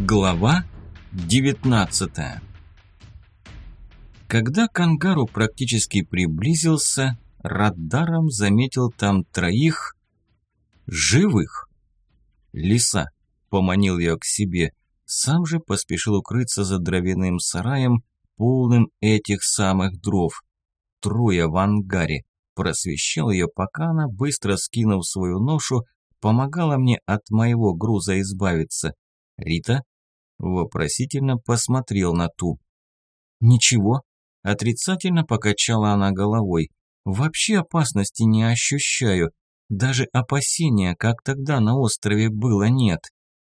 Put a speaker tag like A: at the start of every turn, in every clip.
A: Глава 19. Когда к ангару практически приблизился, радаром заметил там троих живых. Лиса, поманил ее к себе, сам же поспешил укрыться за дровяным сараем, полным этих самых дров. Трое в ангаре. Просвещал ее, пока она, быстро скинув свою ношу, помогала мне от моего груза избавиться. Рита вопросительно посмотрел на ту. «Ничего», – отрицательно покачала она головой. «Вообще опасности не ощущаю. Даже опасения, как тогда на острове, было, нет».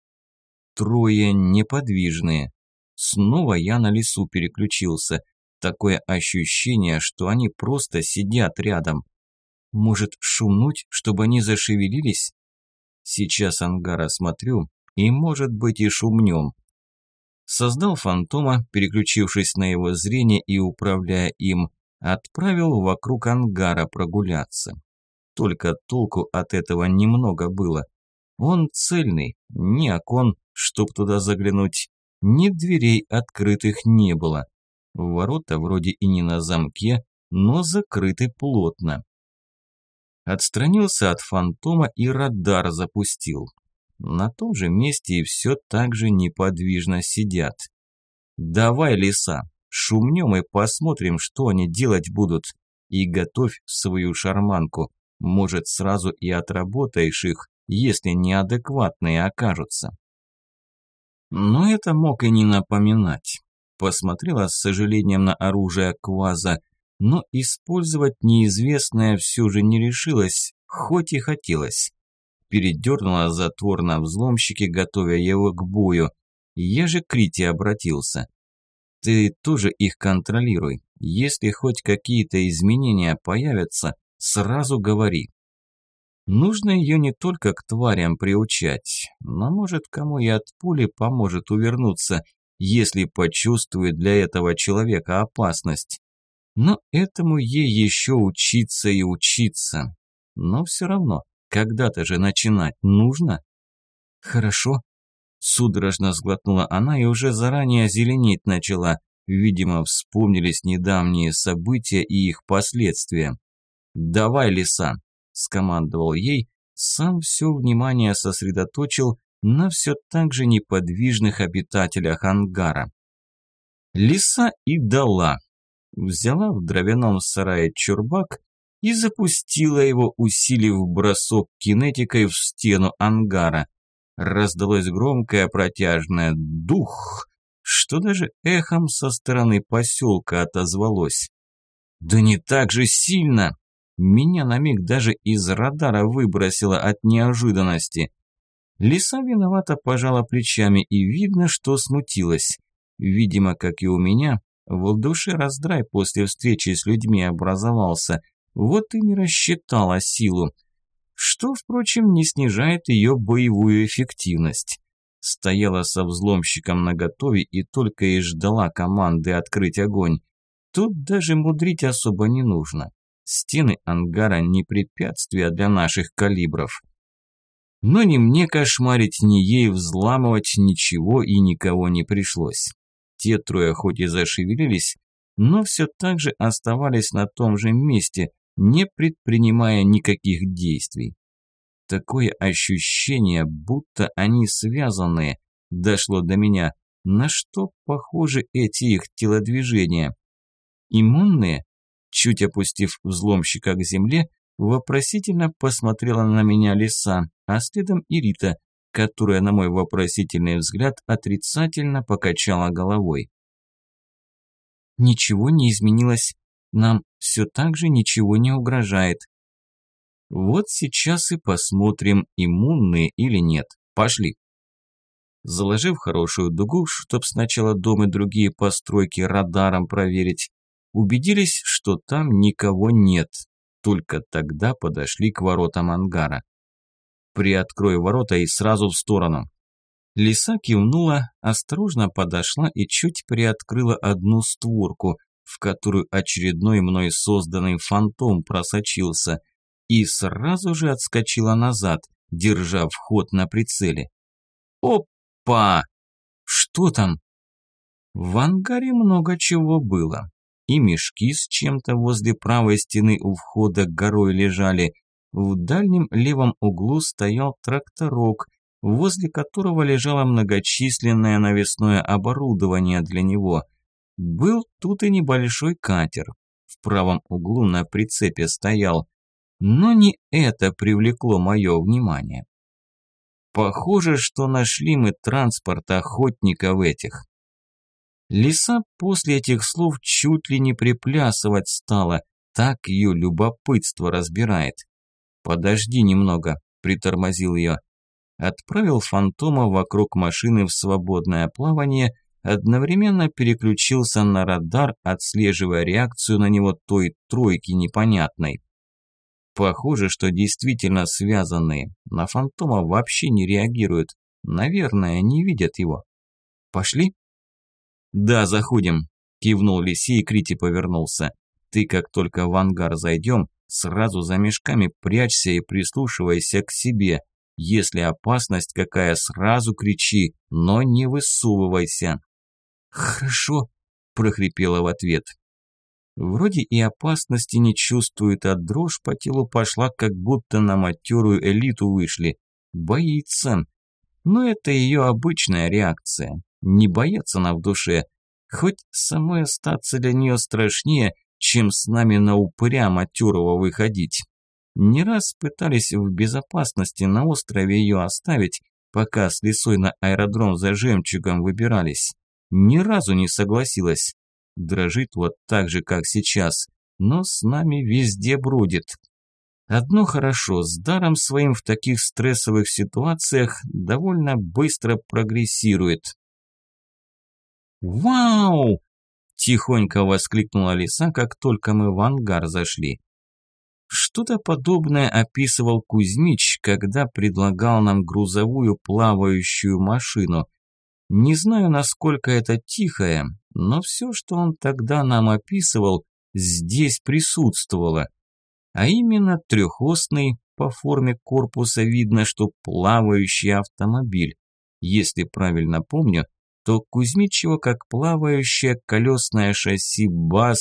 A: Трое неподвижные. Снова я на лису переключился. Такое ощущение, что они просто сидят рядом. Может, шумнуть, чтобы они зашевелились? Сейчас ангар осмотрю, и, может быть, и шумнем. Создал фантома, переключившись на его зрение и управляя им, отправил вокруг ангара прогуляться. Только толку от этого немного было. Он цельный, ни окон, чтоб туда заглянуть, ни дверей открытых не было. Ворота вроде и не на замке, но закрыты плотно. Отстранился от фантома и радар запустил. На том же месте и все так же неподвижно сидят. «Давай, лиса, шумнем и посмотрим, что они делать будут. И готовь свою шарманку. Может, сразу и отработаешь их, если неадекватные окажутся». Но это мог и не напоминать. Посмотрела с сожалением на оружие кваза, но использовать неизвестное все же не решилась, хоть и хотелось. Передернула затвор на взломщике, готовя его к бою. Я же к Рите обратился. «Ты тоже их контролируй. Если хоть какие-то изменения появятся, сразу говори». Нужно ее не только к тварям приучать, но, может, кому и от пули поможет увернуться, если почувствует для этого человека опасность. Но этому ей еще учиться и учиться. Но все равно, когда-то же начинать нужно. «Хорошо», – судорожно сглотнула она и уже заранее зеленеть начала. Видимо, вспомнились недавние события и их последствия. «Давай, лиса», – скомандовал ей, сам все внимание сосредоточил на все так же неподвижных обитателях ангара. Лиса и дала. Взяла в дровяном сарае чурбак и запустила его, усилив бросок кинетикой в стену ангара. Раздалось громкое протяжное «дух», что даже эхом со стороны поселка отозвалось. «Да не так же сильно!» Меня на миг даже из радара выбросило от неожиданности. Лиса виновато пожала плечами, и видно, что смутилась. Видимо, как и у меня, в душе раздрай после встречи с людьми образовался, вот и не рассчитала силу. Что, впрочем, не снижает ее боевую эффективность. Стояла со взломщиком наготове и только и ждала команды открыть огонь. Тут даже мудрить особо не нужно. Стены ангара не препятствия для наших калибров. Но ни мне кошмарить, ни ей взламывать ничего и никого не пришлось. Те трое хоть и зашевелились, но все так же оставались на том же месте, не предпринимая никаких действий. Такое ощущение, будто они связанные, дошло до меня. На что похожи эти их телодвижения? Иммунные? Чуть опустив взломщика к земле, вопросительно посмотрела на меня лиса, а следом и Рита, которая на мой вопросительный взгляд отрицательно покачала головой. «Ничего не изменилось. Нам все так же ничего не угрожает». «Вот сейчас и посмотрим, иммунные или нет. Пошли». Заложив хорошую дугу, чтоб сначала дом и другие постройки радаром проверить, убедились, что там никого нет. Только тогда подошли к воротам ангара. «Приоткрой ворота и сразу в сторону». Лиса кивнула, осторожно подошла и чуть приоткрыла одну створку, в которую очередной мной созданный фантом просочился, и сразу же отскочила назад, держа вход на прицеле. «Опа!» Что там? В ангаре много чего было. И мешки с чем-то возле правой стены у входа горой лежали. В дальнем левом углу стоял тракторок, возле которого лежало многочисленное навесное оборудование для него. Был тут и небольшой катер. В правом углу на прицепе стоял. Но не это привлекло мое внимание. Похоже, что нашли мы транспорт охотников этих. Лиса после этих слов чуть ли не приплясывать стала, так ее любопытство разбирает. «Подожди немного», – притормозил ее. Отправил фантома вокруг машины в свободное плавание, одновременно переключился на радар, отслеживая реакцию на него той тройки непонятной. Похоже, что действительно связанные. На фантома вообще не реагируют. Наверное, не видят его. Пошли? Да, заходим. Кивнул Лисе и к Рите повернулся. Ты, как только в ангар зайдем, сразу за мешками прячься и прислушивайся к себе. Если опасность какая, сразу кричи, но не высовывайся. Хорошо, прохрипела в ответ. Вроде и опасности не чувствует, а дрожь по телу пошла, как будто на матерую элиту вышли. Боится. Но это ее обычная реакция. Не бояться она в душе. Хоть самой остаться для нее страшнее, чем с нами на упыря матерого выходить. Не раз пытались в безопасности на острове ее оставить, пока с Лисой на аэродром за жемчугом выбирались. Ни разу не согласилась. Дрожит вот так же, как сейчас, но с нами везде бродит. Одно хорошо, с даром своим в таких стрессовых ситуациях довольно быстро прогрессирует. «Вау!» – тихонько воскликнула Лиса, как только мы в ангар зашли. Что-то подобное описывал Кузьмич, когда предлагал нам грузовую плавающую машину. Не знаю, насколько это тихое, но все, что он тогда нам описывал, здесь присутствовало. А именно трехосный, по форме корпуса видно, что плавающий автомобиль. Если правильно помню, то Кузьмич его как плавающее колесное шасси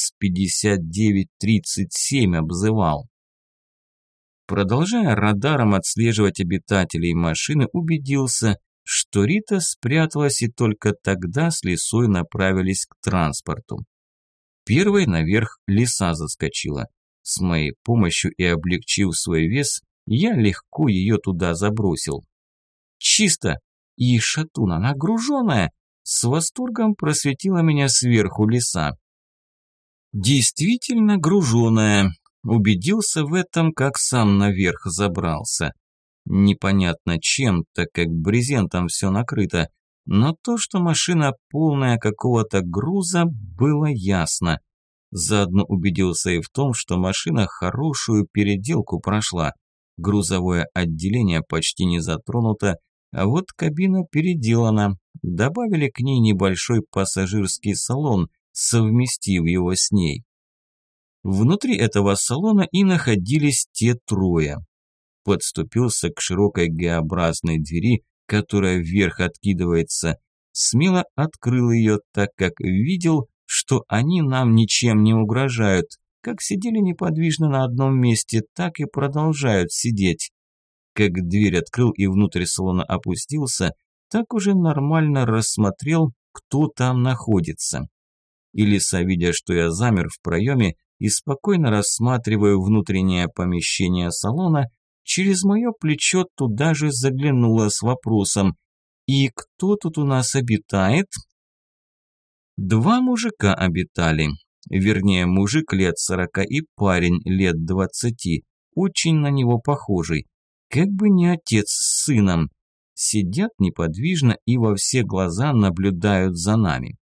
A: БАЗ-5937 обзывал. Продолжая радаром отслеживать обитателей машины, убедился, что Рита спряталась, и только тогда с Лисой направились к транспорту. Первой наверх Лиса заскочила. С моей помощью и облегчив свой вес, я легко ее туда забросил. «Чисто! И шатуна нагруженная!» С восторгом просветила меня сверху Лиса. «Действительно груженная!» Убедился в этом, как сам наверх забрался. Непонятно чем, так как брезентом все накрыто, но то, что машина полная какого-то груза, было ясно. Заодно убедился и в том, что машина хорошую переделку прошла. Грузовое отделение почти не затронуто, а вот кабина переделана. Добавили к ней небольшой пассажирский салон, совместив его с ней. Внутри этого салона и находились те трое. Подступился к широкой Г-образной двери, которая вверх откидывается, смело открыл ее, так как видел, что они нам ничем не угрожают, как сидели неподвижно на одном месте, так и продолжают сидеть. Как дверь открыл и внутрь салона опустился, так уже нормально рассмотрел, кто там находится. И Лиса, видя, что я замер в проеме и спокойно рассматриваю внутреннее помещение салона, через мое плечо туда же заглянула с вопросом: «И кто тут у нас обитает?» Два мужика обитали. Вернее, мужик лет 40 и парень лет 20, очень на него похожий. Как бы не отец с сыном. Сидят неподвижно и во все глаза наблюдают за нами.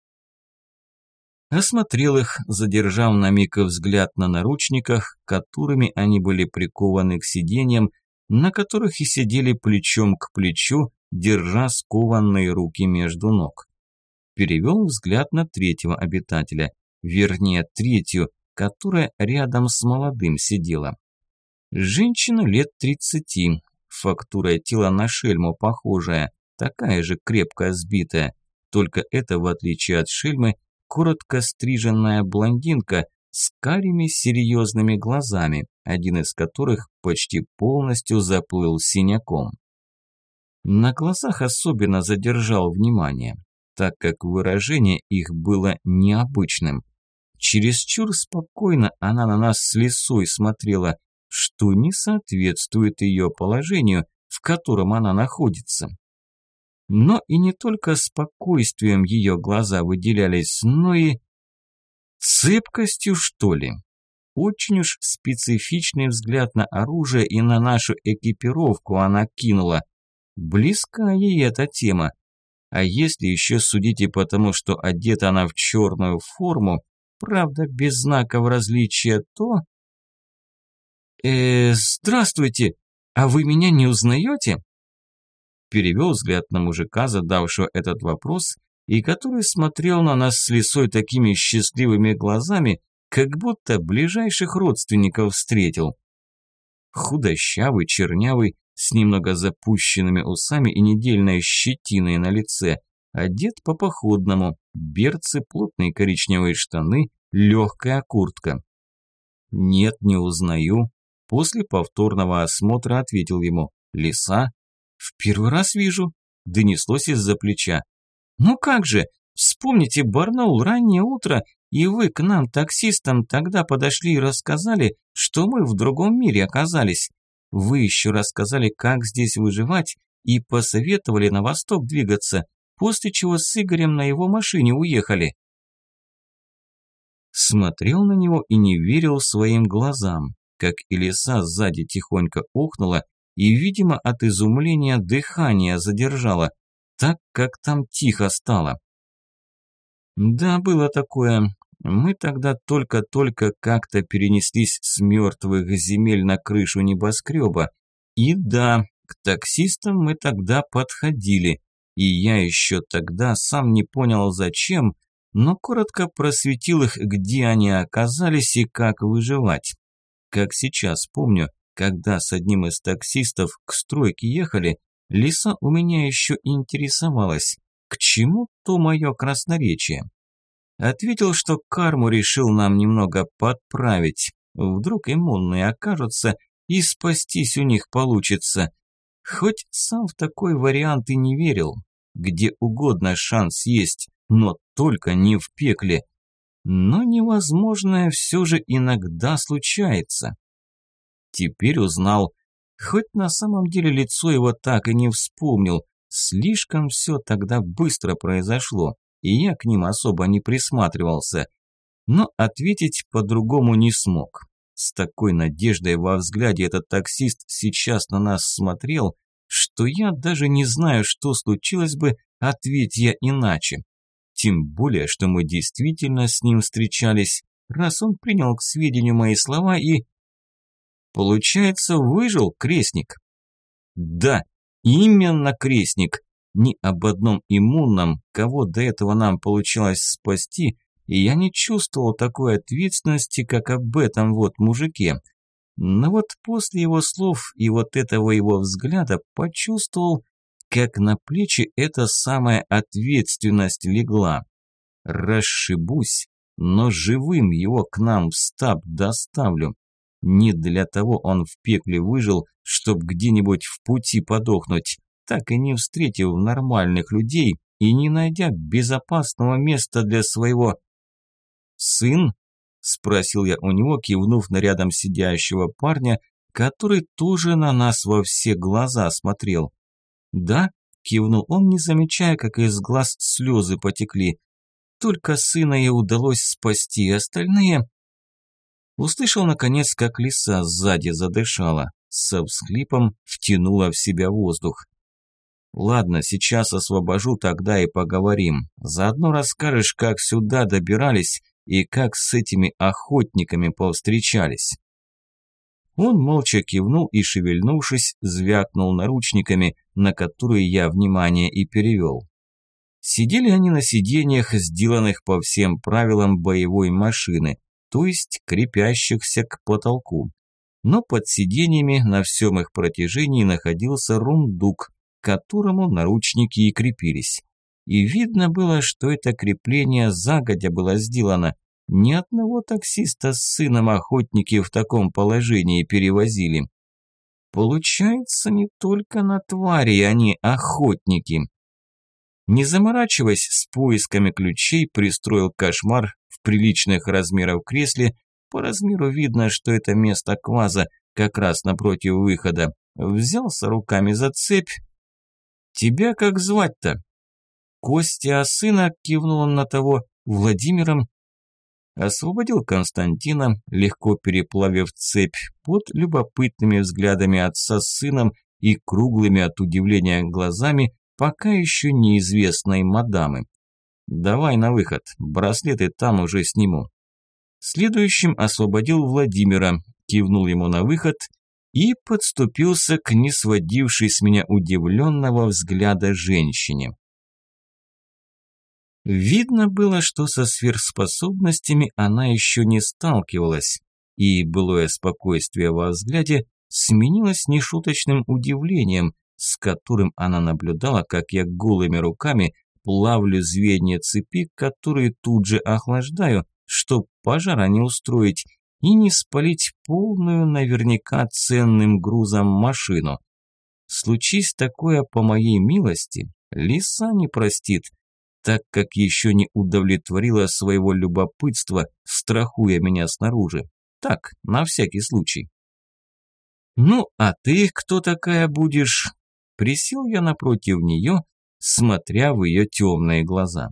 A: Осмотрел их, задержав на миг взгляд на наручниках, которыми они были прикованы к сиденьям, на которых и сидели плечом к плечу, держа скованные руки между ног. Перевел взгляд на третьего обитателя, вернее третью, которая рядом с молодым сидела. Женщина лет 30, фактура тела на шельму похожая, такая же крепко сбитая, только это, в отличие от Шельмы, коротко стриженная блондинка с карими серьезными глазами, один из которых почти полностью заплыл синяком. На глазах особенно задержал внимание, так как выражение их было необычным. Чересчур спокойно она на нас с Лисой смотрела, что не соответствует ее положению, в котором она находится. Но и не только спокойствием ее глаза выделялись, но и цепкостью, что ли. Очень уж специфичный взгляд на оружие и на нашу экипировку она кинула. Близка ей эта тема. А если еще судить и потому, что одета она в черную форму, правда без знаков различия, то... Здравствуйте, а вы меня не узнаете?» Перевел взгляд на мужика, задавшего этот вопрос, и который смотрел на нас с Лисой такими счастливыми глазами, как будто ближайших родственников встретил. Худощавый, чернявый, с немного запущенными усами и недельной щетиной на лице, одет по-походному, берцы, плотные коричневые штаны, легкая куртка. «Нет, не узнаю», – после повторного осмотра ответил ему. «Лиса?» «В первый раз вижу», – донеслось из-за плеча. «Ну как же, вспомните Барнаул, раннее утро, и вы к нам, таксистам, тогда подошли и рассказали, что мы в другом мире оказались. Вы еще рассказали, как здесь выживать, и посоветовали на восток двигаться, после чего с Игорем на его машине уехали». Смотрел на него и не верил своим глазам, как и Лиса сзади тихонько охнула и, видимо, от изумления дыхание задержала, так как там тихо стало. Да, было такое. Мы тогда только-только как-то перенеслись с мертвых земель на крышу небоскреба. И да, к таксистам мы тогда подходили. И я еще тогда сам не понял зачем, но коротко просветил их, где они оказались и как выживать. Как сейчас помню, когда с одним из таксистов к стройке ехали, Лиса у меня еще интересовалась, к чему то мое красноречие. Ответил, что карму решил нам немного подправить, вдруг иммунные окажутся и спастись у них получится. Хоть сам в такой вариант и не верил, где угодно шанс есть, но только не в пекле. Но невозможное все же иногда случается. Теперь узнал, хоть на самом деле лицо его так и не вспомнил, слишком все тогда быстро произошло, и я к ним особо не присматривался. Но ответить по-другому не смог. С такой надеждой во взгляде этот таксист сейчас на нас смотрел, что я даже не знаю, что случилось бы, ответь я иначе. Тем более, что мы действительно с ним встречались, раз он принял к сведению мои слова и... Получается, выжил крестник? Да, именно крестник. Ни об одном иммунном, кого до этого нам получалось спасти, и я не чувствовал такой ответственности, как об этом вот мужике. Но вот после его слов и вот этого его взгляда почувствовал, как на плечи эта самая ответственность легла. Расшибусь, но живым его к нам в стаб доставлю. Не для того он в пекле выжил, чтоб где-нибудь в пути подохнуть, так и не встретив нормальных людей и не найдя безопасного места для своего... «Сын?» – спросил я у него, кивнув на рядом сидящего парня, который тоже на нас во все глаза смотрел. «Да», – кивнул он, не замечая, как из глаз слезы потекли. «Только сына и удалось спасти, остальные...» Услышал, наконец, как лиса сзади задышала, со всхлипом втянула в себя воздух. «Ладно, сейчас освобожу, тогда и поговорим. Заодно расскажешь, как сюда добирались и как с этими охотниками повстречались». Он молча кивнул и, шевельнувшись, звякнул наручниками, на которые я внимание и перевел. Сидели они на сиденьях, сделанных по всем правилам боевой машины, то есть крепящихся к потолку. Но под сиденьями на всем их протяжении находился рундук, к которому наручники и крепились. И видно было, что это крепление загодя было сделано. Ни одного таксиста с сыном охотники в таком положении перевозили. Получается, не только на твари они охотники. Не заморачиваясь с поисками ключей, пристроил кошмар в приличных размеров кресле. По размеру видно, что это место кваза, как раз напротив выхода. Взялся руками за цепь. «Тебя как звать-то?» Костя, а сына, кивнул он на того, Владимиром. Освободил Константина, легко переплавив цепь под любопытными взглядами отца с сыном и круглыми от удивления глазами пока еще неизвестной мадамы. «Давай на выход, браслеты там уже сниму». Следующим освободил Владимира, кивнул ему на выход и подступился к не сводившей с меня удивленного взгляда женщине. Видно было, что со сверхспособностями она еще не сталкивалась, и былое спокойствие во взгляде сменилось нешуточным удивлением, с которым она наблюдала, как я голыми руками плавлю звенья цепи, которые тут же охлаждаю, чтоб пожара не устроить и не спалить полную наверняка ценным грузом машину. Случись такое по моей милости, лиса не простит, так как еще не удовлетворила своего любопытства, страхуя меня снаружи. Так, на всякий случай. «Ну, а ты кто такая будешь?» Присел я напротив нее, смотря в ее темные глаза.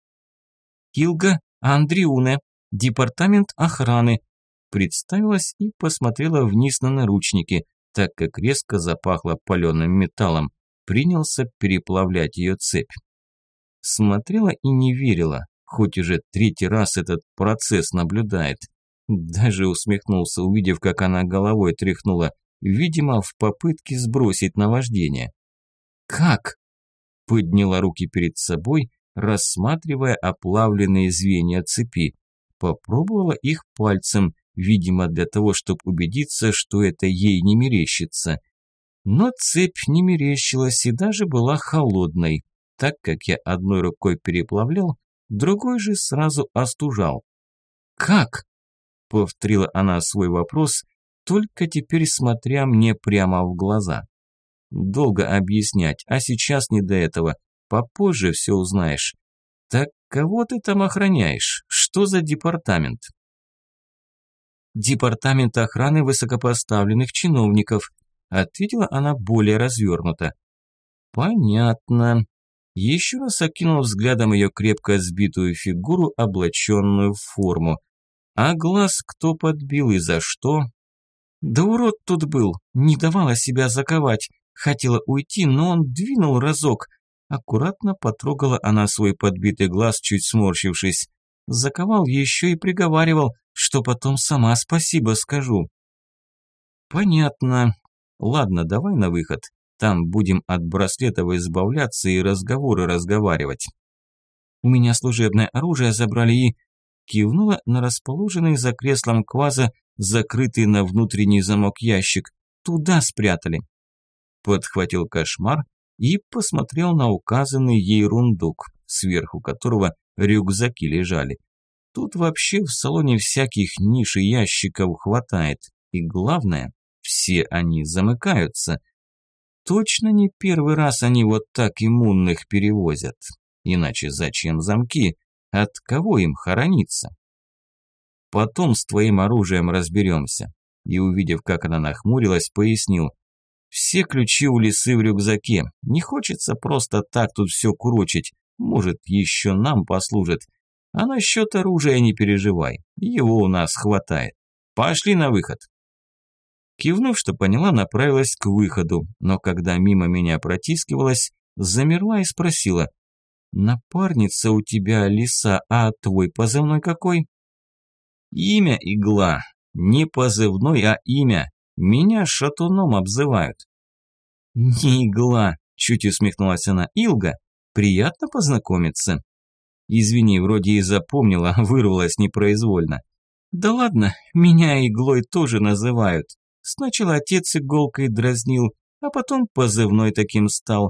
A: «Илга Андриуне, департамент охраны», представилась и посмотрела вниз на наручники, так как резко запахло паленым металлом. Принялся переплавлять ее цепь. Смотрела и не верила, хоть уже третий раз этот процесс наблюдает. Даже усмехнулся, увидев, как она головой тряхнула, видимо, в попытке сбросить наваждение. «Как?» – подняла руки перед собой, рассматривая оплавленные звенья цепи. Попробовала их пальцем, видимо, для того, чтобы убедиться, что это ей не мерещится. Но цепь не мерещилась и даже была холодной, так как я одной рукой переплавлял, другой же сразу остужал. «Как?» – повторила она свой вопрос, только теперь смотря мне прямо в глаза. «Долго объяснять, а сейчас не до этого. Попозже все узнаешь. Так кого ты там охраняешь? Что за департамент?» «Департамент охраны высокопоставленных чиновников», – ответила она более развернуто. «Понятно». Еще раз окинул взглядом ее крепко сбитую фигуру, облаченную в форму. А глаз кто подбил и за что? Да урод тут был, не давала себя заковать. Хотела уйти, но он двинул разок. Аккуратно потрогала она свой подбитый глаз, чуть сморщившись. Заковал еще и приговаривал, что потом сама спасибо скажу. Понятно. Ладно, давай на выход. Там будем от браслетов избавляться и разговоры разговаривать. У меня служебное оружие забрали и... Кивнула на расположенный за креслом кваза, закрытый на внутренний замок ящик. Туда спрятали. Подхватил кошмар и посмотрел на указанный ей рундук, сверху которого рюкзаки лежали. Тут вообще в салоне всяких ниш и ящиков хватает. И главное, все они замыкаются. Точно не первый раз они вот так иммунных перевозят. Иначе зачем замки? От кого им хорониться? Потом с твоим оружием разберемся. И увидев, как она нахмурилась, пояснил. Все ключи у лисы в рюкзаке. Не хочется просто так тут все курочить. Может, еще нам послужит. А насчет оружия не переживай. Его у нас хватает. Пошли на выход. Кивнув, что поняла, направилась к выходу, но когда мимо меня протискивалась, замерла и спросила. «Напарница у тебя лиса, а твой позывной какой?» «Имя Игла. Не позывной, а имя. Меня шатуном обзывают». «Не Игла», – чуть усмехнулась она. «Илга, приятно познакомиться». «Извини, вроде и запомнила, вырвалась непроизвольно». «Да ладно, меня Иглой тоже называют. Сначала отец иголкой дразнил, а потом позывной таким стал.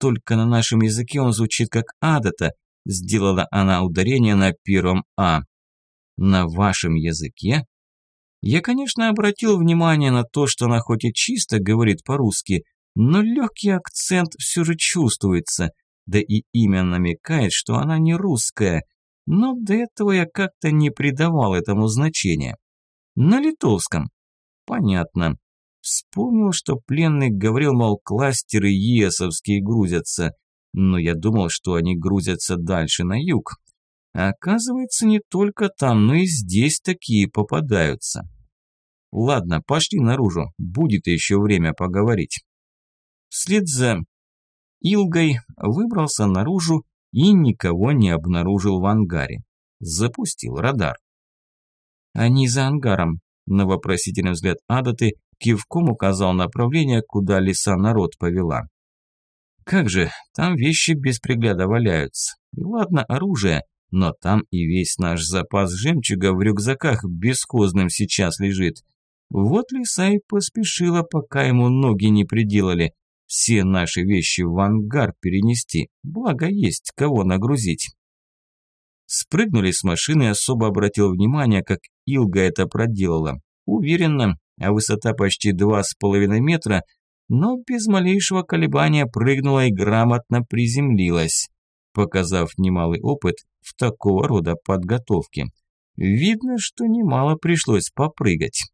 A: только на нашем языке он звучит как «адата», сделала она ударение на первом «а». На вашем языке? Я, конечно, обратил внимание на то, что она хоть и чисто говорит по-русски, но легкий акцент все же чувствуется, да и имя намекает, что она не русская, но до этого я как-то не придавал этому значения. На литовском. Понятно. Вспомнил, что пленный говорил, мол, кластеры ЕСовские грузятся, но я думал, что они грузятся дальше на юг. А оказывается, не только там, но и здесь такие попадаются. Ладно, пошли наружу, будет еще время поговорить. Вслед за Илгой выбрался наружу и никого не обнаружил в ангаре. Запустил радар. Они за ангаром. На вопросительный взгляд Адаты кивком указал направление, куда лиса народ повела. Как же, там вещи без пригляда валяются. И ладно, оружие, но там и весь наш запас жемчуга в рюкзаках бесхозным сейчас лежит. Вот лиса и поспешила, пока ему ноги не приделали, все наши вещи в ангар перенести, благо есть кого нагрузить. Спрыгнули с машины, особо обратил внимание, как Илга это проделала. Уверенно, а высота почти 2,5 метра, но без малейшего колебания прыгнула и грамотно приземлилась, показав немалый опыт в такого рода подготовке. Видно, что немало пришлось попрыгать.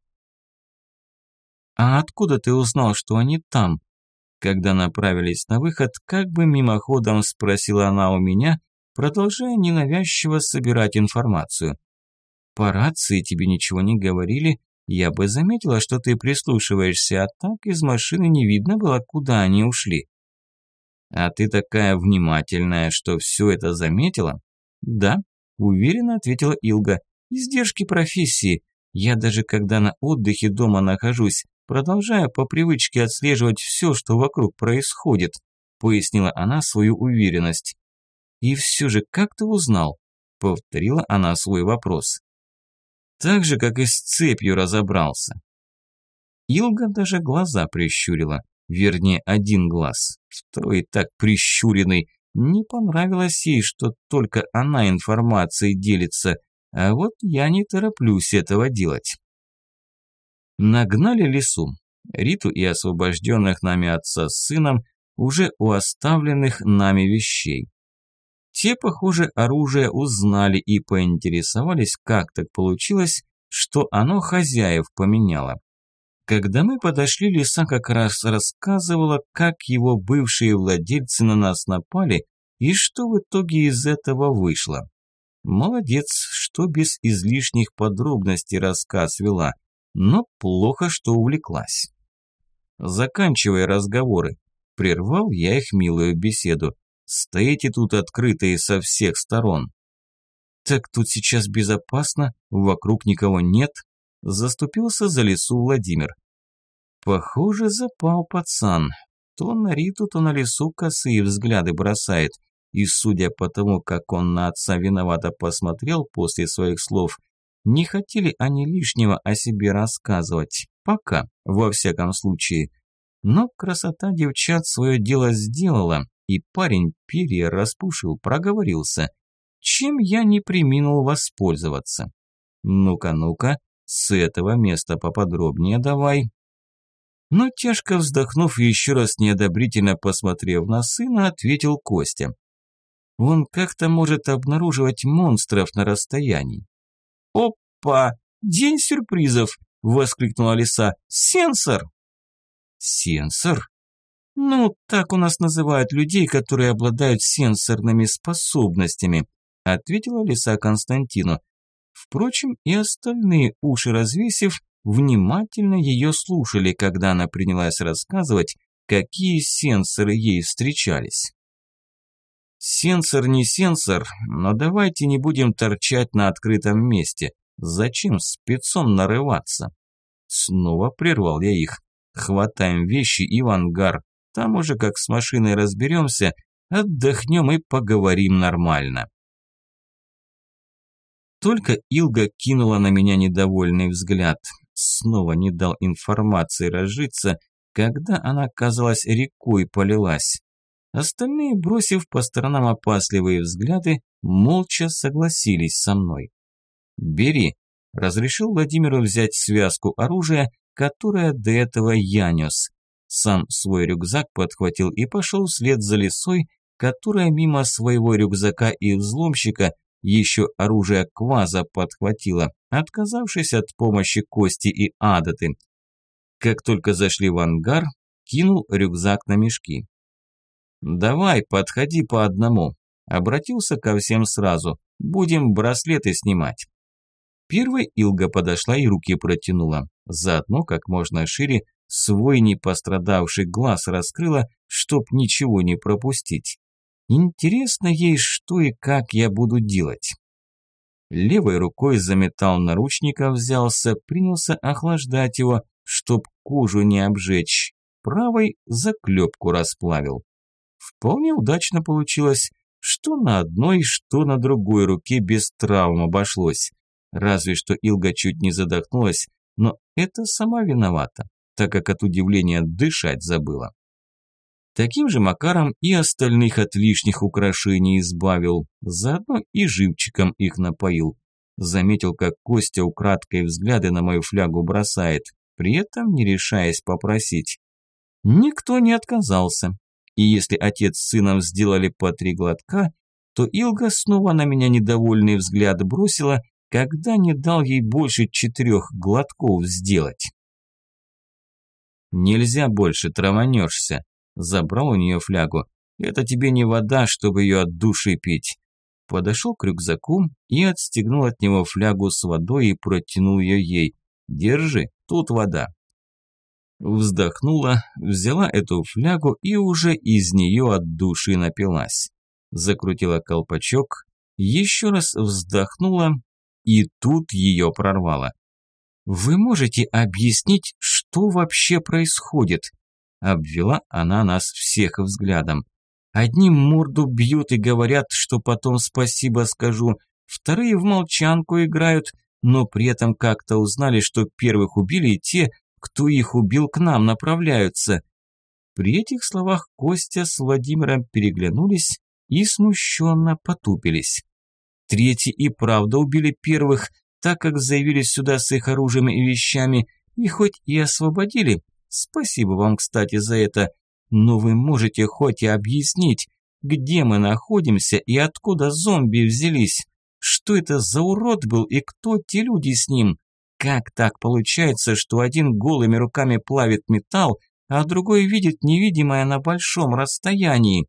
A: «А откуда ты узнал, что они там?» Когда направились на выход, как бы мимоходом спросила она у меня, продолжая ненавязчиво собирать информацию. «По рации тебе ничего не говорили, я бы заметила, что ты прислушиваешься, а так из машины не видно было, куда они ушли». «А ты такая внимательная, что все это заметила?» «Да», – уверенно ответила Илга. «Издержки профессии. Я даже когда на отдыхе дома нахожусь, продолжаю по привычке отслеживать все, что вокруг происходит», – пояснила она свою уверенность. «И все же, как ты узнал?» – повторила она свой вопрос. «Так же, как и с цепью разобрался». Илга даже глаза прищурила, вернее, один глаз, второй так прищуренный. Не понравилось ей, что только она информацией делится, а вот я не тороплюсь этого делать. Нагнали лису, Риту и освобожденных нами отца с сыном уже у оставленных нами вещей. Те, похоже, оружие узнали и поинтересовались, как так получилось, что оно хозяев поменяло. Когда мы подошли, лиса как раз рассказывала, как его бывшие владельцы на нас напали и что в итоге из этого вышло. Молодец, что без излишних подробностей рассказ вела, но плохо, что увлеклась. «Заканчивай разговоры», – прервал я их милую беседу. «Стоите тут открытые со всех сторон». «Так тут сейчас безопасно, вокруг никого нет», – заступился за лису Владимир. «Похоже, запал пацан. То на Риту, то на лису косые взгляды бросает, и судя по тому, как он на отца виновато посмотрел после своих слов, не хотели они лишнего о себе рассказывать, пока, во всяком случае. Но красота девчат свое дело сделала, и парень перья распушил, проговорился, чем я не преминул воспользоваться. Ну-ка, с этого места поподробнее давай». Но тяжко вздохнув и еще раз неодобрительно посмотрев на сына, ответил Костя. «Он как-то может обнаруживать монстров на расстоянии». «Опа! День сюрпризов!» – воскликнула лиса. «Сенсор!» «Сенсор?» «Ну, так у нас называют людей, которые обладают сенсорными способностями», – ответила лиса Константину. Впрочем, и остальные, уши развесив, внимательно ее слушали, когда она принялась рассказывать, какие сенсоры ей встречались. «Сенсор не сенсор, но давайте не будем торчать на открытом месте. Зачем спецом нарываться?» Снова прервал я их. «Хватаем вещи и в ангар. Там уже как с машиной разберемся, отдохнем и поговорим нормально». Только Илга кинула на меня недовольный взгляд. Снова не дал информации разжиться, когда она, казалось, рекой полилась. Остальные, бросив по сторонам опасливые взгляды, молча согласились со мной. «Бери», – разрешил Владимиру взять связку оружия, которое до этого я нес. Сам свой рюкзак подхватил и пошел вслед за лисой, которая мимо своего рюкзака и взломщика еще оружие кваза подхватила, отказавшись от помощи Кости и Адаты. Как только зашли в ангар, кинул рюкзак на мешки. «Давай, подходи по одному», – обратился ко всем сразу. «Будем браслеты снимать». Первой Илга подошла и руки протянула. Заодно, как можно шире, свой непострадавший глаз раскрыла, чтоб ничего не пропустить. Интересно ей, что и как я буду делать. Левой рукой за металл наручника взялся, принялся охлаждать его, чтоб кожу не обжечь. Правой заклепку расплавил. Вполне удачно получилось, что на одной, что на другой руке без травм обошлось. Разве что Илга чуть не задохнулась, но это сама виновата, так как от удивления дышать забыла. Таким же макаром и остальных от лишних украшений избавил, заодно и живчиком их напоил. Заметил, как Костя украдкой взгляды на мою флягу бросает, при этом не решаясь попросить. Никто не отказался. И если отец с сыном сделали по 3 глотка, то Илга снова на меня недовольный взгляд бросила, когда не дал ей больше 4 глотков сделать. «Нельзя больше, траванешься», – забрал у нее флягу. «Это тебе не вода, чтобы ее от души пить». Подошел к рюкзаку и отстегнул от него флягу с водой и протянул ее ей. «Держи, тут вода». Вздохнула, взяла эту флягу и уже из нее от души напилась. Закрутила колпачок, еще раз вздохнула, и тут ее прорвало. «Вы можете объяснить, что вообще происходит?» Обвела она нас всех взглядом. «Одни морду бьют и говорят, что потом спасибо скажу, вторые в молчанку играют, но при этом как-то узнали, что первых убили и те, кто их убил, к нам направляются». При этих словах Костя с Владимиром переглянулись и смущенно потупились. Третьи и правда убили первых, так как заявились сюда с их оружием и вещами, и хоть и освободили, спасибо вам, кстати, за это, но вы можете хоть и объяснить, где мы находимся и откуда зомби взялись, что это за урод был и кто те люди с ним? Как так получается, что один голыми руками плавит металл, а другой видит невидимое на большом расстоянии?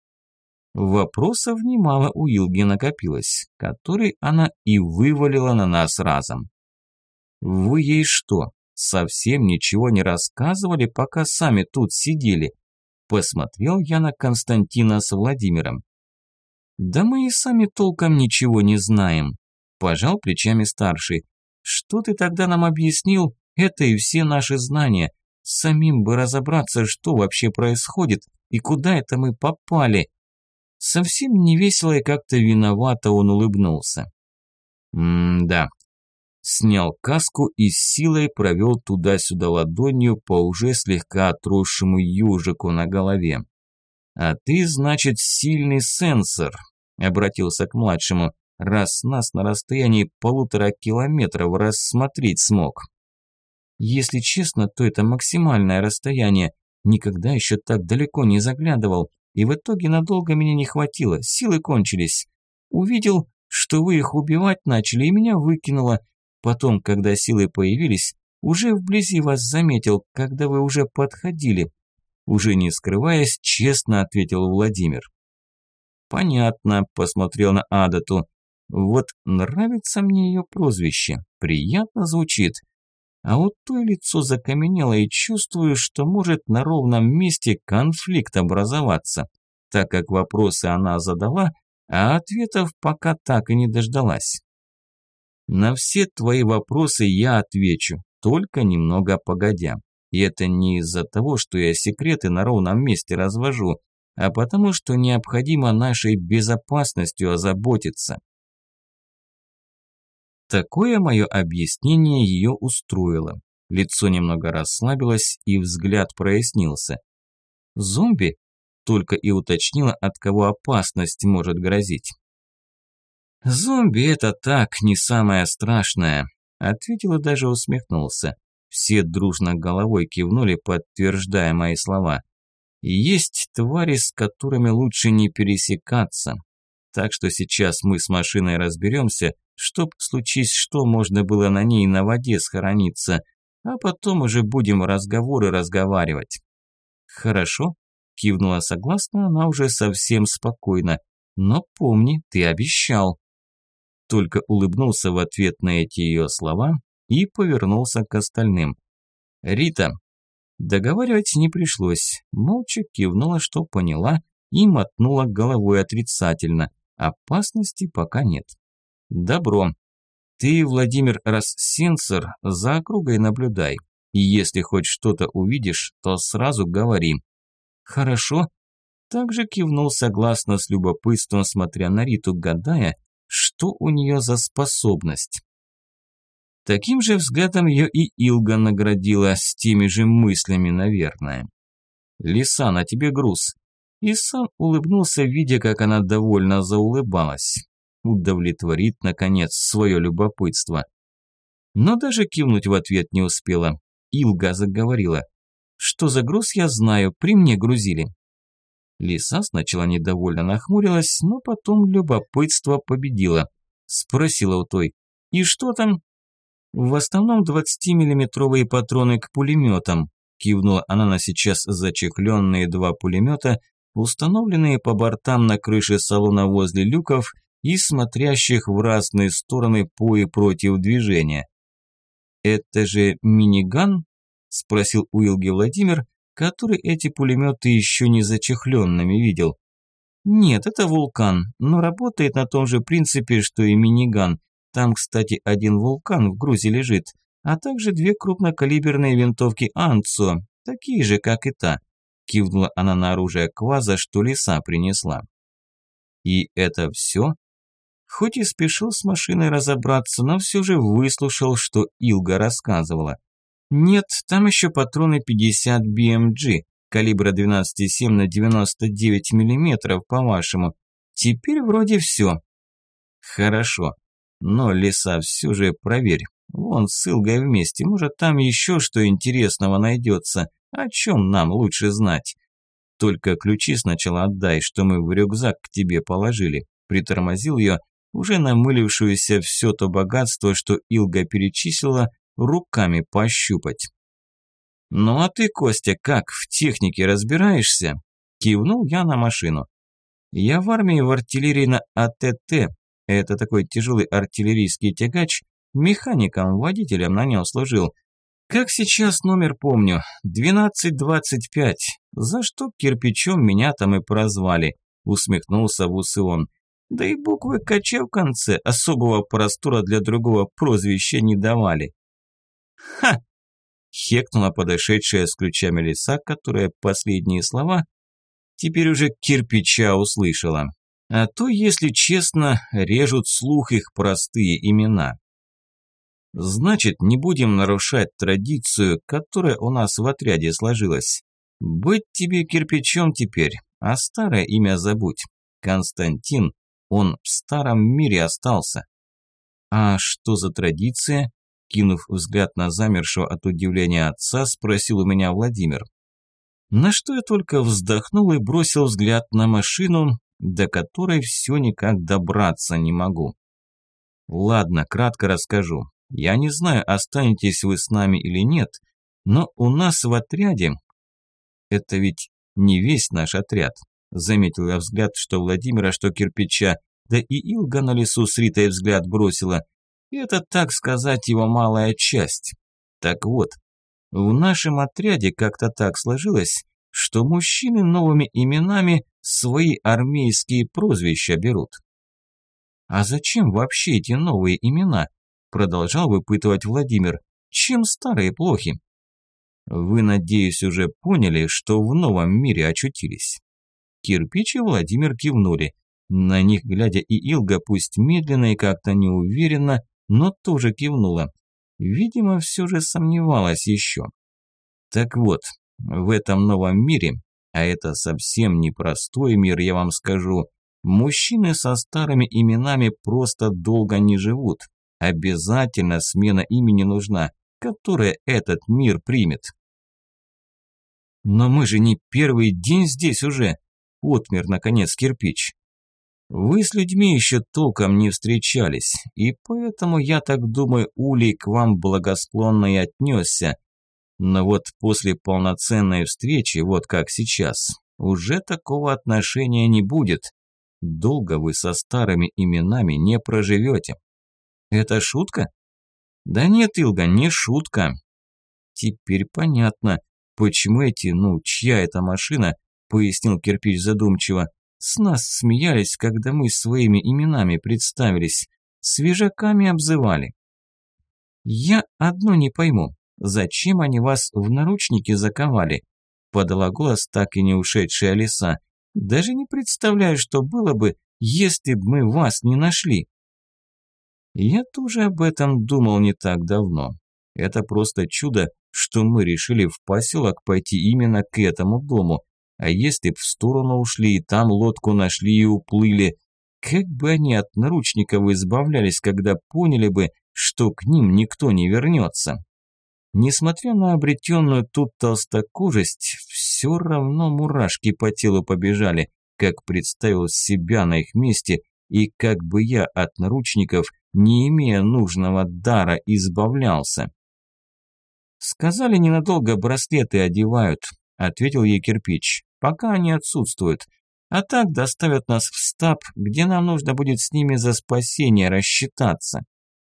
A: Вопросов немало у Илги накопилось, который она и вывалила на нас разом. «Вы ей что, совсем ничего не рассказывали, пока сами тут сидели?» Посмотрел я на Константина с Владимиром. «Да мы и сами толком ничего не знаем», – пожал плечами старший. «Что ты тогда нам объяснил? Это и все наши знания. Самим бы разобраться, что вообще происходит и куда это мы попали». Совсем невесело и как-то виновато он улыбнулся. «Да». Снял каску и с силой провел туда-сюда ладонью по уже слегка отросшему южику на голове. «А ты, значит, сильный сенсор», – обратился к младшему, – «раз нас на расстоянии 1,5 километров рассмотреть смог». «Если честно, то это максимальное расстояние. Никогда еще так далеко не заглядывал, и в итоге надолго меня не хватило, силы кончились. Увидел, что вы их убивать начали, и меня выкинуло. Потом, когда силы появились, уже вблизи вас заметил, когда вы уже подходили». Уже не скрываясь, честно ответил Владимир. «Понятно», – посмотрел на Адату. «Вот нравится мне ее прозвище, приятно звучит. А вот то лицо закаменело, и чувствую, что может на ровном месте конфликт образоваться, так как вопросы она задала, а ответов пока так и не дождалась. На все твои вопросы я отвечу, только немного погодя. И это не из-за того, что я секреты на ровном месте развожу, а потому что необходимо нашей безопасностью озаботиться». Такое мое объяснение ее устроило. Лицо немного расслабилось и взгляд прояснился. «Зомби? только и уточнила, от кого опасность может грозить. «Зомби – это так, не самое страшное», – ответил и даже усмехнулся. Все дружно головой кивнули, подтверждая мои слова. «Есть твари, с которыми лучше не пересекаться. Так что сейчас мы с машиной разберемся, чтоб, случись что, можно было на ней на воде схорониться, а потом уже будем разговоры разговаривать». «Хорошо», – кивнула согласно, она уже совсем спокойно. «Но помни, ты обещал». Только улыбнулся в ответ на эти ее слова и повернулся к остальным. «Рита». Договаривать не пришлось, молча кивнула, что поняла, и мотнула головой отрицательно. Опасности пока нет. «Добро. Ты, Владимир Рассенсор, за округой наблюдай, и если хоть что-то увидишь, то сразу говори». «Хорошо». Также кивнул согласно с любопытством, смотря на Риту, гадая, что у нее за способность. Таким же взглядом ее и Илга наградила, с теми же мыслями, наверное. «Лиса, на тебе груз». И сам улыбнулся, видя, как она довольно заулыбалась. Удовлетворит, наконец, свое любопытство. Но даже кивнуть в ответ не успела. Илга заговорила. «Что за груз, я знаю, при мне грузили». Лиса сначала недовольно нахмурилась, но потом любопытство победило. Спросила у той: «И что там?» «В основном 20-миллиметровые патроны к пулеметам», кивнула она на сейчас зачехленные 2 пулемета, установленные по бортам на крыше салона возле люков и смотрящих в разные стороны по и против движения. «Это же миниган?» – спросил у Илги Владимир, который эти пулеметы еще не зачехленными видел. «Нет, это вулкан, но работает на том же принципе, что и миниган. Там, кстати, один вулкан в грузе лежит, а также 2 крупнокалиберные винтовки Анцо, такие же, как и та», – кивнула она на оружие Кваза, что Лиса принесла. «И это все?» Хоть и спешил с машиной разобраться, но все же выслушал, что Илга рассказывала. «Нет, там еще патроны 50 BMG, калибра 12,7 на 99 мм, по-вашему. Теперь вроде все». «Хорошо, но, Лиса, все же проверь. Вон с Илгой вместе, может там еще что интересного найдется, о чем нам лучше знать. Только ключи сначала отдай, что мы в рюкзак к тебе положили», притормозил ее, уже намылившуюся все то богатство, что Илга перечислила, руками пощупать. «Ну а ты, Костя, как, в технике разбираешься?» Кивнул я на машину. «Я в армии в артиллерии на АТТ, это такой тяжелый артиллерийский тягач, механиком-водителем на нем служил. Как сейчас номер помню, 1225, за что кирпичом меня там и прозвали», усмехнулся в усы он. «Да и буквы КЧ в конце особого простора для другого прозвища не давали». «Ха!» – хекнула подошедшая с ключами Лиса, которая последние слова теперь уже кирпича услышала. А то, если честно, режут слух их простые имена. «Значит, не будем нарушать традицию, которая у нас в отряде сложилась. Быть тебе кирпичом теперь, а старое имя забудь. Константин, он в старом мире остался». «А что за традиция?» Кинув взгляд на замершего от удивления отца, спросил у меня Владимир. На что я только вздохнул и бросил взгляд на машину, до которой все никак добраться не могу. «Ладно, кратко расскажу. Я не знаю, останетесь вы с нами или нет, но у нас в отряде...» «Это ведь не весь наш отряд», заметил я взгляд, что Владимира, что кирпича, да и Илга на Лису с Ритой взгляд бросила. Это, так сказать, его малая часть. Так вот, в нашем отряде как-то так сложилось, что мужчины новыми именами свои армейские прозвища берут. «А зачем вообще эти новые имена?» – продолжал выпытывать Владимир. «Чем старые плохи?» «Вы, надеюсь, уже поняли, что в новом мире очутились». Кирпич и Владимир кивнули. На них глядя и Илга, пусть медленно и как-то неуверенно, но тоже кивнула. Видимо, все же сомневалась еще. «Так вот, в этом новом мире А это совсем непростой мир, я вам скажу. Мужчины со старыми именами просто долго не живут. Обязательно смена имени нужна, которая этот мир примет. Но мы же не первый день здесь уже, отмер наконец кирпич. Вы с людьми еще толком не встречались, и поэтому, я так думаю, Улей к вам благосклонно и отнесся. Но вот после полноценной встречи, вот как сейчас, уже такого отношения не будет. Долго вы со старыми именами не проживете. Это шутка? Да нет, Илга, не шутка. Теперь понятно, почему эти, чья это машина, пояснил кирпич задумчиво, с нас смеялись, когда мы своими именами представились, свежаками обзывали. Я одно не пойму, зачем они вас в наручники заковали? Подала голос так и не ушедшая лиса. Даже не представляю, что было бы, если бы мы вас не нашли. Я тоже об этом думал не так давно. Это просто чудо, что мы решили в поселок пойти именно к этому дому. А если б в сторону ушли и там лодку нашли и уплыли, как бы они от наручников избавлялись, когда поняли бы, что к ним никто не вернется. Несмотря на обретенную тут толстокожесть, все равно мурашки по телу побежали, как представил себя на их месте и как бы я от наручников, не имея нужного дара, избавлялся. «Сказали, ненадолго браслеты одевают», – ответил ей кирпич, – «пока они отсутствуют. А так доставят нас в стаб, где нам нужно будет с ними за спасение рассчитаться».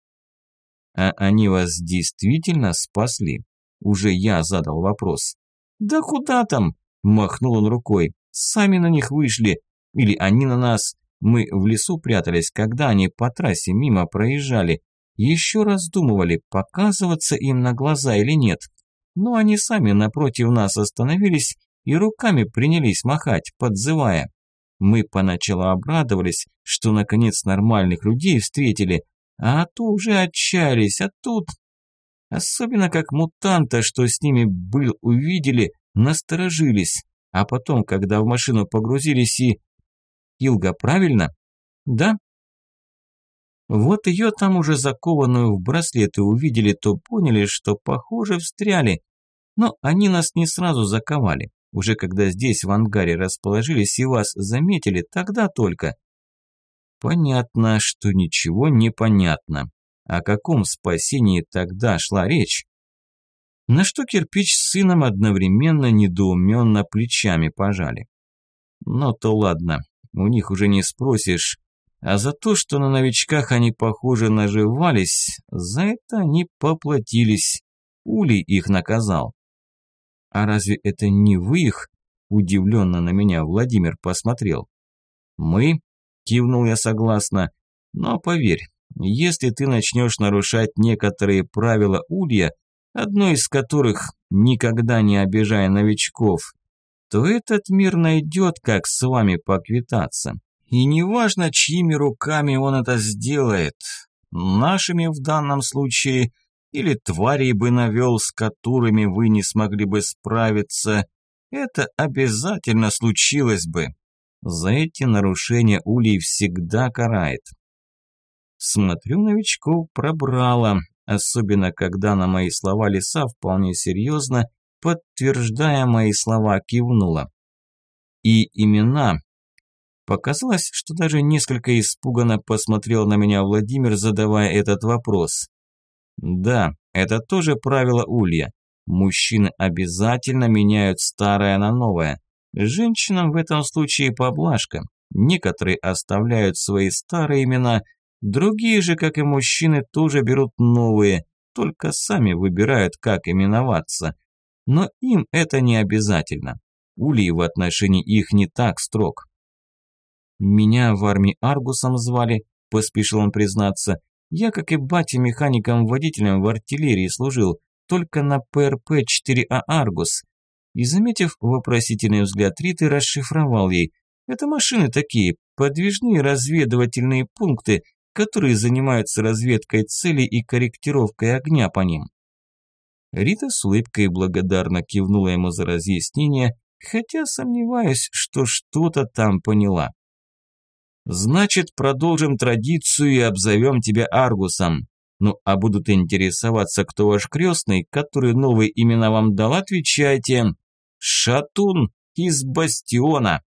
A: «А они вас действительно спасли?» Уже я задал вопрос. «Да куда там?» – махнул он рукой. «Сами на них вышли. Или они на нас. Мы в лесу прятались, когда они по трассе мимо проезжали. Еще раздумывали, показываться им на глаза или нет. Но они сами напротив нас остановились и руками принялись махать, подзывая. Мы поначалу обрадовались, что наконец нормальных людей встретили, а то уже отчаялись, а тут... Особенно как мутанта, что с ними был, увидели, насторожились. А потом, когда в машину погрузились и... Илга, правильно? Да? Вот ее там уже закованную в браслеты увидели, то поняли, что, похоже, встряли. Но они нас не сразу заковали. Уже когда здесь в ангаре расположились и вас заметили, тогда только. Понятно, что ничего не понятно. О каком спасении тогда шла речь? На что кирпич с сыном одновременно недоуменно плечами пожали. Ну то ладно, у них уже не спросишь. А за то, что на новичках они, похоже, наживались, за это они поплатились. Улей их наказал. А разве это не вы их? Удивленно на меня Владимир посмотрел. Мы? Кивнул я согласно. Но поверь, если ты начнешь нарушать некоторые правила Улья, одно из которых «никогда не обижай новичков», то этот мир найдет, как с вами поквитаться. И неважно, чьими руками он это сделает, нашими в данном случае, или тварей бы навел, с которыми вы не смогли бы справиться, это обязательно случилось бы. За эти нарушения Улей всегда карает. Смотрю, новичков пробрало, особенно когда на мои слова лиса вполне серьезно, подтверждая мои слова, кивнула. И имена... Показалось, что даже несколько испуганно посмотрел на меня Владимир, задавая этот вопрос. Да, это тоже правило Улья. Мужчины обязательно меняют старое на новое. Женщинам в этом случае поблажка. Некоторые оставляют свои старые имена, другие же, как и мужчины, тоже берут новые, только сами выбирают, как именоваться. Но им это не обязательно. Улей в отношении их не так строг. «Меня в армии Аргусом звали», – поспешил он признаться. «Я, как и батя, механиком-водителем в артиллерии служил, только на ПРП-4А Аргус». И, заметив вопросительный взгляд Риты, расшифровал ей. «Это машины такие, подвижные разведывательные пункты, которые занимаются разведкой целей и корректировкой огня по ним». Рита с улыбкой благодарно кивнула ему за разъяснение, Хотя сомневаюсь, что что-то там поняла. Значит, продолжим традицию и обзовем тебя Аргусом. Ну, а будут интересоваться, кто ваш крестный, который новые имена вам дал, отвечайте. Шатун из Бастиона.